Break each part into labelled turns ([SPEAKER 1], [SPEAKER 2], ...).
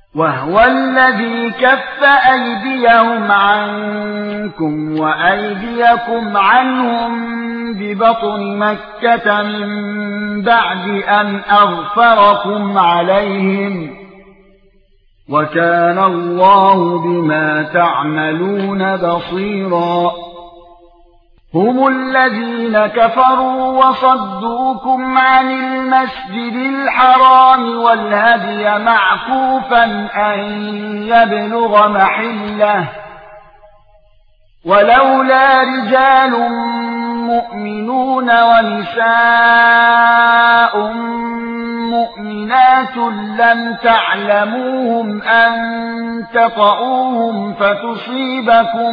[SPEAKER 1] وهو الذي كف أيديهم عنكم وأيديكم عنهم ببطن مكة من بعد أن أغفركم عليهم وكان الله بما تعملون بصيرا هم الذين كفروا وصدوكم عن المسجد الحرام والهدي معكوفا أن يبلغ محله ولولا رجال مؤمنون ونساء مؤمنات لم تعلموهم أن تطؤوهم فتصيبكم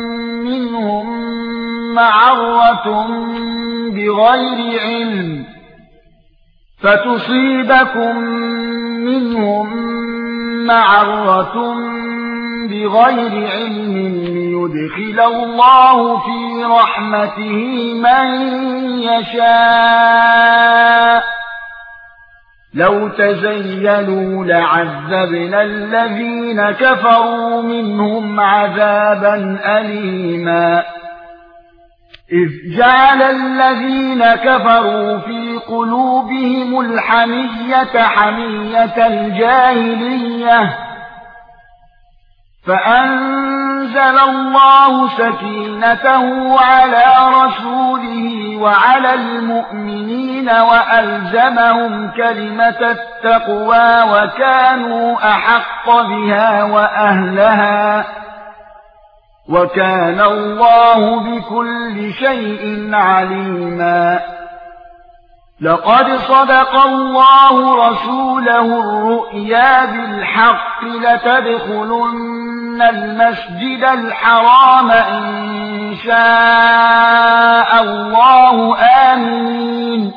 [SPEAKER 1] منهم معرة بغير علم ليدخل الله في رحمته من يشاء لو تزيلوا لعذبنا الذين كفروا منهم عذابا أليما إذ جعل الذين كفروا في قلوبهم الحمية حمية الجاهلية فأنزل الله سكينته على رسوله وعلى المؤمنين وألزمهم كلمة التقوى وكانوا أحق بها وأهلها وكان الله بكل شيء عليما لقد صدق الله رسوله الرؤيا بالحق لتدخلن المسجد الحرام إن شاء الله آمين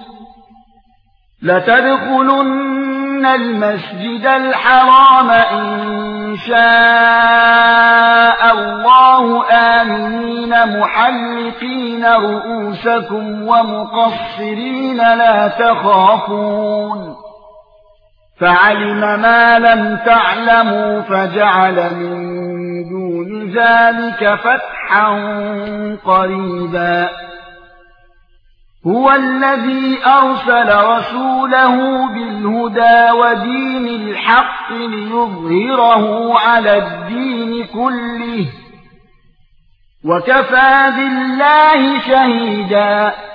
[SPEAKER 1] لتدخلن المسجد الحرام إن شاء الله آمنين محلقين رؤوسكم ومقصرين لا تخافون فعلم ما لم تعلموا فجعل من دون ذلك فتحا قريبا هو الذي أرسل رسوله بالهدى ودين الحق ليظهره على الدين كله وكفى بالله شهيدا